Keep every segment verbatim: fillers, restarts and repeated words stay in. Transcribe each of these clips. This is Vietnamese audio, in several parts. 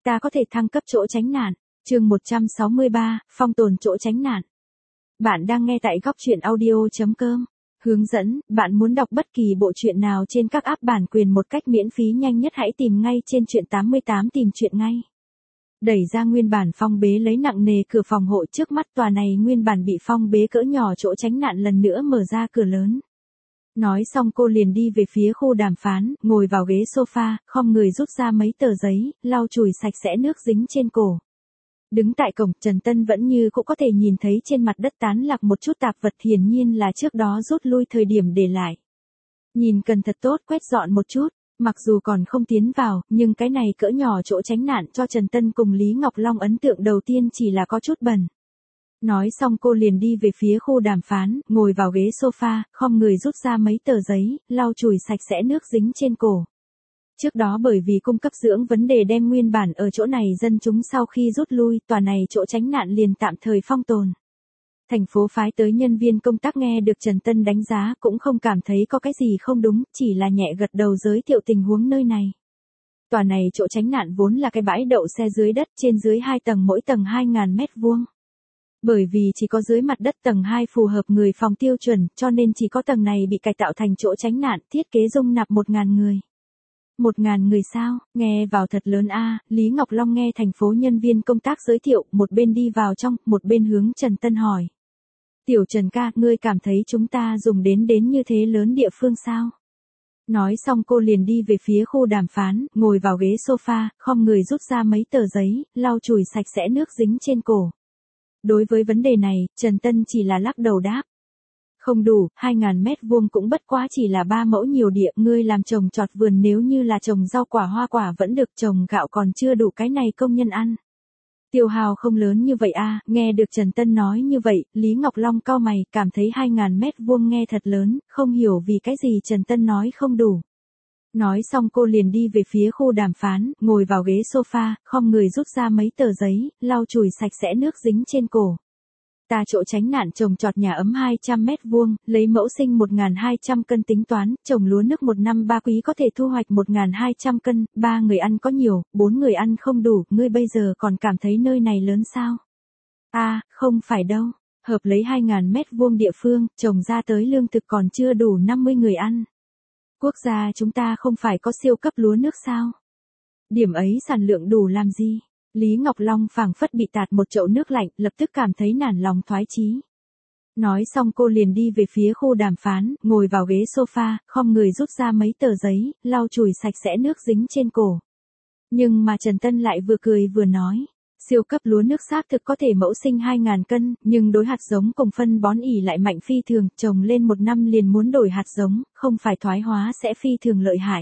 ta có thể thăng cấp chỗ tránh nạn. Chương một trăm sáu mươi ba, phong tồn chỗ tránh nạn. Bạn đang nghe tại góc truyện audio chấm com. Hướng dẫn, bạn muốn đọc bất kỳ bộ truyện nào trên các app bản quyền một cách miễn phí nhanh nhất hãy tìm ngay trên truyện tám mươi tám tìm truyện ngay. Đẩy ra nguyên bản phong bế lấy nặng nề cửa phòng hộ trước mắt, tòa này nguyên bản bị phong bế cỡ nhỏ chỗ tránh nạn lần nữa mở ra cửa lớn. Nói xong cô liền đi về phía khu đàm phán, ngồi vào ghế sofa, khom người rút ra mấy tờ giấy, lau chùi sạch sẽ nước dính trên cổ. Đứng tại cổng, Trần Tân vẫn như cũng có thể nhìn thấy trên mặt đất tán lạc một chút tạp vật, hiển nhiên là trước đó rút lui thời điểm để lại. Nhìn cần thật tốt quét dọn một chút, mặc dù còn không tiến vào, nhưng cái này cỡ nhỏ chỗ tránh nạn cho Trần Tân cùng Lý Ngọc Long ấn tượng đầu tiên chỉ là có chút bẩn. Nói xong cô liền đi về phía khu đàm phán, ngồi vào ghế sofa, khom người rút ra mấy tờ giấy, lau chùi sạch sẽ nước dính trên cổ. Trước đó bởi vì cung cấp dưỡng vấn đề đem nguyên bản ở chỗ này dân chúng sau khi rút lui, tòa này chỗ tránh nạn liền tạm thời phong tồn. Thành phố phái tới nhân viên công tác nghe được Trần Tân đánh giá cũng không cảm thấy có cái gì không đúng, chỉ là nhẹ gật đầu giới thiệu tình huống nơi này. Tòa này chỗ tránh nạn vốn là cái bãi đậu xe dưới đất, trên dưới hai tầng, mỗi tầng hai nghìn mét vuông. Bởi vì chỉ có dưới mặt đất tầng hai phù hợp người phòng tiêu chuẩn, cho nên chỉ có tầng này bị cải tạo thành chỗ tránh nạn, thiết kế dung nạp một nghìn người. Một ngàn người sao, nghe vào thật lớn a. Lý Ngọc Long nghe thành phố nhân viên công tác giới thiệu, một bên đi vào trong, một bên hướng Trần Tân hỏi. Tiểu Trần ca, ngươi cảm thấy chúng ta dùng đến đến như thế lớn địa phương sao? Nói xong cô liền đi về phía khu đàm phán, ngồi vào ghế sofa, khom người rút ra mấy tờ giấy, lau chùi sạch sẽ nước dính trên cổ. Đối với vấn đề này, Trần Tân chỉ là lắc đầu đáp. Không đủ, hai nghìn mét vuông cũng bất quá chỉ là ba mẫu nhiều địa, ngươi làm trồng trọt vườn nếu như là trồng rau quả hoa quả vẫn được, trồng gạo còn chưa đủ cái này công nhân ăn. Tiêu hào không lớn như vậy a. Nghe được Trần Tân nói như vậy, Lý Ngọc Long cau mày, cảm thấy hai nghìn mét vuông nghe thật lớn, không hiểu vì cái gì Trần Tân nói không đủ. Nói xong cô liền đi về phía khu đàm phán, ngồi vào ghế sofa, khom người rút ra mấy tờ giấy, lau chùi sạch sẽ nước dính trên cổ. Ta chỗ tránh nạn trồng trọt nhà ấm hai trăm mét vuông, lấy mẫu sinh một nghìn hai trăm cân tính toán, trồng lúa nước một năm ba quý có thể thu hoạch một nghìn hai trăm cân, ba người ăn có nhiều, bốn người ăn không đủ, ngươi bây giờ còn cảm thấy nơi này lớn sao? A, à, không phải đâu, hợp lấy hai nghìn mét vuông địa phương, trồng ra tới lương thực còn chưa đủ năm mươi người ăn. Quốc gia chúng ta không phải có siêu cấp lúa nước sao? Điểm ấy sản lượng đủ làm gì? Lý Ngọc Long phảng phất bị tạt một chậu nước lạnh, lập tức cảm thấy nản lòng thoái chí. Nói xong cô liền đi về phía khu đàm phán, ngồi vào ghế sofa, khom người rút ra mấy tờ giấy, lau chùi sạch sẽ nước dính trên cổ. Nhưng mà Trần Tân lại vừa cười vừa nói, siêu cấp lúa nước xác thực có thể mẫu sinh hai nghìn cân, nhưng đối hạt giống cùng phân bón ỉ lại mạnh phi thường, trồng lên một năm liền muốn đổi hạt giống, không phải thoái hóa sẽ phi thường lợi hại.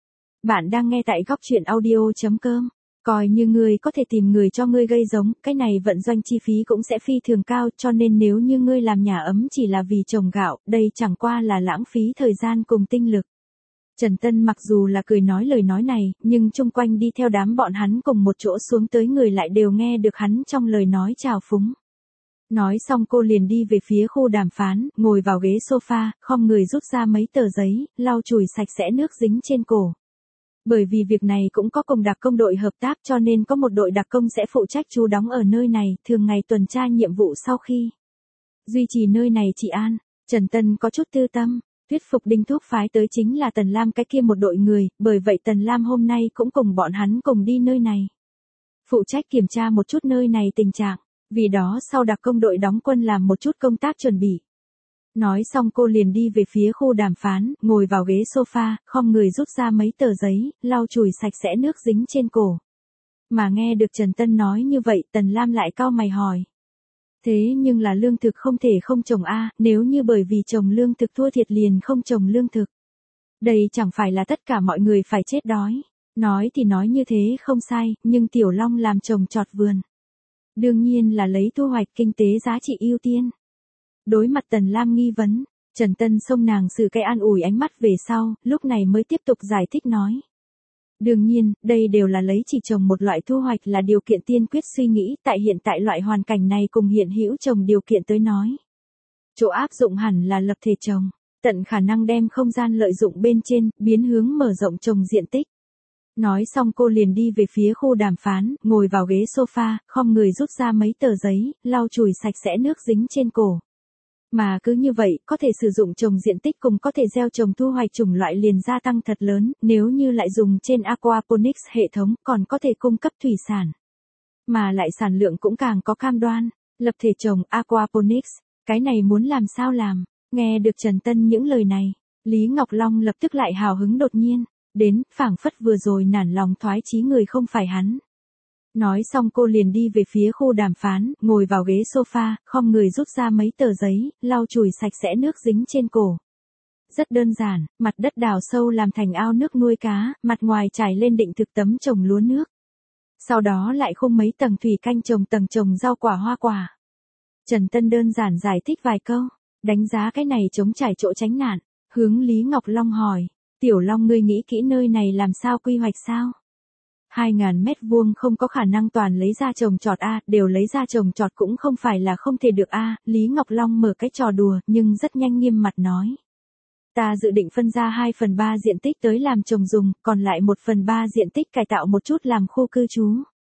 Bạn đang nghe tại góc truyện audio chấm com. Coi như ngươi có thể tìm người cho ngươi gây giống, cái này vận doanh chi phí cũng sẽ phi thường cao, cho nên nếu như ngươi làm nhà ấm chỉ là vì trồng gạo, đây chẳng qua là lãng phí thời gian cùng tinh lực. Trần Tân mặc dù là cười nói lời nói này, nhưng chung quanh đi theo đám bọn hắn cùng một chỗ xuống tới người lại đều nghe được hắn trong lời nói trào phúng. Nói xong cô liền đi về phía khu đàm phán, ngồi vào ghế sofa, khom người rút ra mấy tờ giấy, lau chùi sạch sẽ nước dính trên cổ. Bởi vì việc này cũng có cùng đặc công đội hợp tác, cho nên có một đội đặc công sẽ phụ trách trú đóng ở nơi này, thường ngày tuần tra nhiệm vụ sau khi duy trì nơi này trị an. Trần Tân có chút tư tâm, thuyết phục Đinh Thúc phái tới chính là Tần Lam cái kia một đội người, bởi vậy Tần Lam hôm nay cũng cùng bọn hắn cùng đi nơi này. Phụ trách kiểm tra một chút nơi này tình trạng, vì đó sau đặc công đội đóng quân làm một chút công tác chuẩn bị. Nói xong cô liền đi về phía khu đàm phán, ngồi vào ghế sofa, khom người rút ra mấy tờ giấy, lau chùi sạch sẽ nước dính trên cổ. Mà nghe được Trần Tân nói như vậy, Tần Lam lại cau mày hỏi. Thế nhưng là lương thực không thể không trồng a, nếu như bởi vì trồng lương thực thua thiệt liền không trồng lương thực. Đây chẳng phải là tất cả mọi người phải chết đói. Nói thì nói như thế không sai, nhưng Tiểu Long làm trồng trọt vườn. Đương nhiên là lấy thu hoạch kinh tế giá trị ưu tiên. Đối mặt Tần Lam nghi vấn, Trần Tân xông nàng xử cái an ủi ánh mắt về sau, lúc này mới tiếp tục giải thích nói. Đương nhiên, đây đều là lấy chỉ trồng một loại thu hoạch là điều kiện tiên quyết suy nghĩ, tại hiện tại loại hoàn cảnh này cùng hiện hữu trồng điều kiện tới nói. Chỗ áp dụng hẳn là lập thể trồng, tận khả năng đem không gian lợi dụng bên trên, biến hướng mở rộng trồng diện tích. Nói xong cô liền đi về phía khu đàm phán, ngồi vào ghế sofa, khom người rút ra mấy tờ giấy, lau chùi sạch sẽ nước dính trên cổ. Mà cứ như vậy, có thể sử dụng trồng diện tích cùng có thể gieo trồng thu hoạch chủng loại liền gia tăng thật lớn, nếu như lại dùng trên aquaponics hệ thống, còn có thể cung cấp thủy sản. Mà lại sản lượng cũng càng có cam đoan. Lập thể trồng aquaponics, cái này muốn làm sao làm? Nghe được Trần Tân những lời này, Lý Ngọc Long lập tức lại hào hứng đột nhiên, đến, phảng phất vừa rồi nản lòng thoái chí người không phải hắn. Nói xong cô liền đi về phía khu đàm phán, ngồi vào ghế sofa, khom người rút ra mấy tờ giấy, lau chùi sạch sẽ nước dính trên cổ. Rất đơn giản, mặt đất đào sâu làm thành ao nước nuôi cá, mặt ngoài trải lên định thực tấm trồng lúa nước. Sau đó lại khung mấy tầng thủy canh trồng tầng trồng rau quả hoa quả. Trần Tân đơn giản giải thích vài câu, đánh giá cái này chống trải chỗ tránh nạn, hướng Lý Ngọc Long hỏi, Tiểu Long ngươi nghĩ kỹ nơi này làm sao quy hoạch sao? Hai ngàn mét vuông không có khả năng toàn lấy ra trồng trọt A, đều lấy ra trồng trọt cũng không phải là không thể được A, Lý Ngọc Long mở cái trò đùa nhưng rất nhanh nghiêm mặt nói. Ta dự định phân ra hai phần ba diện tích tới làm trồng dùng, còn lại một phần ba diện tích cải tạo một chút làm khu cư trú.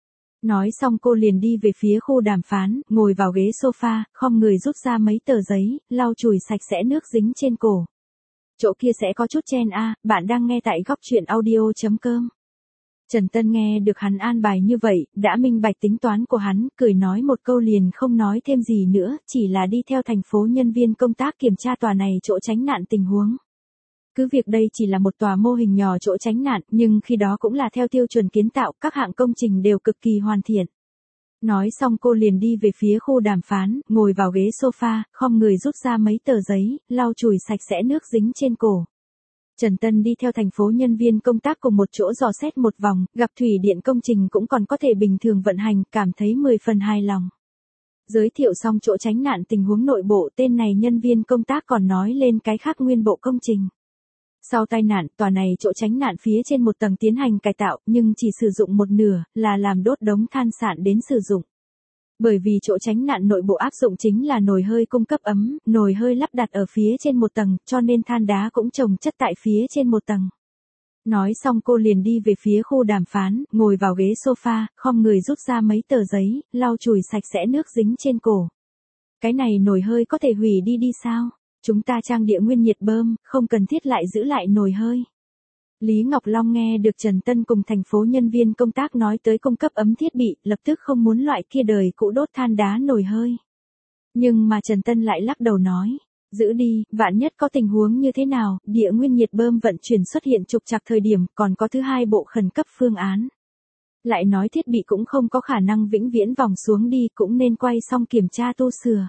Nói xong cô liền đi về phía khu đàm phán, ngồi vào ghế sofa, khom người rút ra mấy tờ giấy, lau chùi sạch sẽ nước dính trên cổ. Chỗ kia sẽ có chút chen A, bạn đang nghe tại góc truyện audio chấm com. Trần Tân nghe được hắn an bài như vậy, đã minh bạch tính toán của hắn, cười nói một câu liền không nói thêm gì nữa, chỉ là đi theo thành phố nhân viên công tác kiểm tra tòa này chỗ tránh nạn tình huống. Cứ việc đây chỉ là một tòa mô hình nhỏ chỗ tránh nạn, nhưng khi đó cũng là theo tiêu chuẩn kiến tạo, các hạng công trình đều cực kỳ hoàn thiện. Nói xong cô liền đi về phía khu đàm phán, ngồi vào ghế sofa, khom người rút ra mấy tờ giấy, lau chùi sạch sẽ nước dính trên cổ. Trần Tân đi theo thành phố nhân viên công tác cùng một chỗ dò xét một vòng, gặp thủy điện công trình cũng còn có thể bình thường vận hành, cảm thấy mười phần hài lòng. Giới thiệu xong chỗ tránh nạn tình huống nội bộ, tên này nhân viên công tác còn nói lên cái khác nguyên bộ công trình. Sau tai nạn, tòa này chỗ tránh nạn phía trên một tầng tiến hành cải tạo, nhưng chỉ sử dụng một nửa, là làm đốt đống than sạn đến sử dụng. Bởi vì chỗ tránh nạn nội bộ áp dụng chính là nồi hơi cung cấp ấm, nồi hơi lắp đặt ở phía trên một tầng, cho nên than đá cũng chồng chất tại phía trên một tầng. Nói xong cô liền đi về phía khu đàm phán, ngồi vào ghế sofa, khom người rút ra mấy tờ giấy, lau chùi sạch sẽ nước dính trên cổ. Cái này nồi hơi có thể hủy đi đi sao? Chúng ta trang địa nguyên nhiệt bơm, không cần thiết lại giữ lại nồi hơi. Lý Ngọc Long nghe được Trần Tân cùng thành phố nhân viên công tác nói tới cung cấp ấm thiết bị, lập tức không muốn loại kia đời cũ đốt than đá nồi hơi. Nhưng mà Trần Tân lại lắc đầu nói, giữ đi, vạn nhất có tình huống như thế nào, địa nguyên nhiệt bơm vận chuyển xuất hiện trục trặc thời điểm, còn có thứ hai bộ khẩn cấp phương án. Lại nói thiết bị cũng không có khả năng vĩnh viễn vòng xuống đi, cũng nên quay xong kiểm tra tu sửa.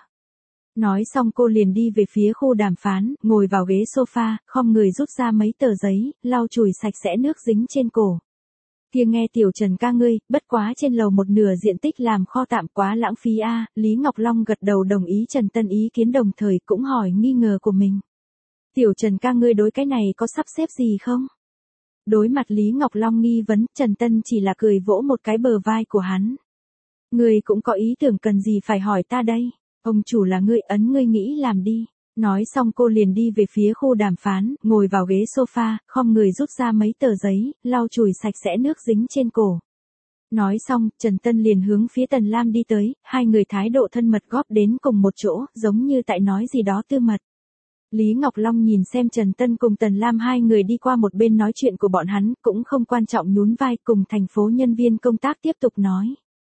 Nói xong cô liền đi về phía khu đàm phán, ngồi vào ghế sofa, khom người rút ra mấy tờ giấy, lau chùi sạch sẽ nước dính trên cổ. Kia nghe Tiểu Trần ca ngươi, bất quá trên lầu một nửa diện tích làm kho tạm quá lãng phí a. Lý Ngọc Long gật đầu đồng ý Trần Tân ý kiến, đồng thời cũng hỏi nghi ngờ của mình. Tiểu Trần ca ngươi đối cái này có sắp xếp gì không? Đối mặt Lý Ngọc Long nghi vấn, Trần Tân chỉ là cười vỗ một cái bờ vai của hắn. Ngươi cũng có ý tưởng cần gì phải hỏi ta đây? Ông chủ là ngươi, ấn ngươi nghĩ làm đi. Nói xong cô liền đi về phía khu đàm phán, ngồi vào ghế sofa, khom người rút ra mấy tờ giấy, lau chùi sạch sẽ nước dính trên cổ. Nói xong, Trần Tân liền hướng phía Tần Lam đi tới, hai người thái độ thân mật góp đến cùng một chỗ, giống như tại nói gì đó tư mật. Lý Ngọc Long nhìn xem Trần Tân cùng Tần Lam hai người đi qua một bên nói chuyện của bọn hắn, cũng không quan trọng nhún vai, cùng thành phố nhân viên công tác tiếp tục nói.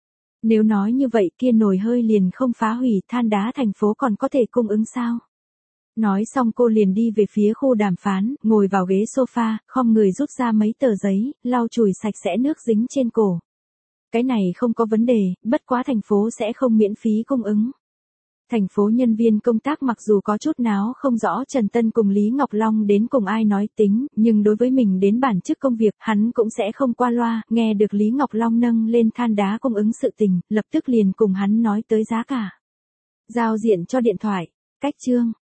Nếu nói như vậy kia nồi hơi liền không phá hủy, than đá thành phố còn có thể cung ứng sao? Nói xong cô liền đi về phía khu đàm phán, ngồi vào ghế sofa, khom người rút ra mấy tờ giấy, lau chùi sạch sẽ nước dính trên cổ. Cái này không có vấn đề, bất quá thành phố sẽ không miễn phí cung ứng. Thành phố nhân viên công tác mặc dù có chút náo không rõ Trần Tân cùng Lý Ngọc Long đến cùng ai nói tính, nhưng đối với mình đến bản chức công việc hắn cũng sẽ không qua loa, nghe được Lý Ngọc Long nâng lên than đá cung ứng sự tình, lập tức liền cùng hắn nói tới giá cả. Giao diện cho điện thoại, cách chương.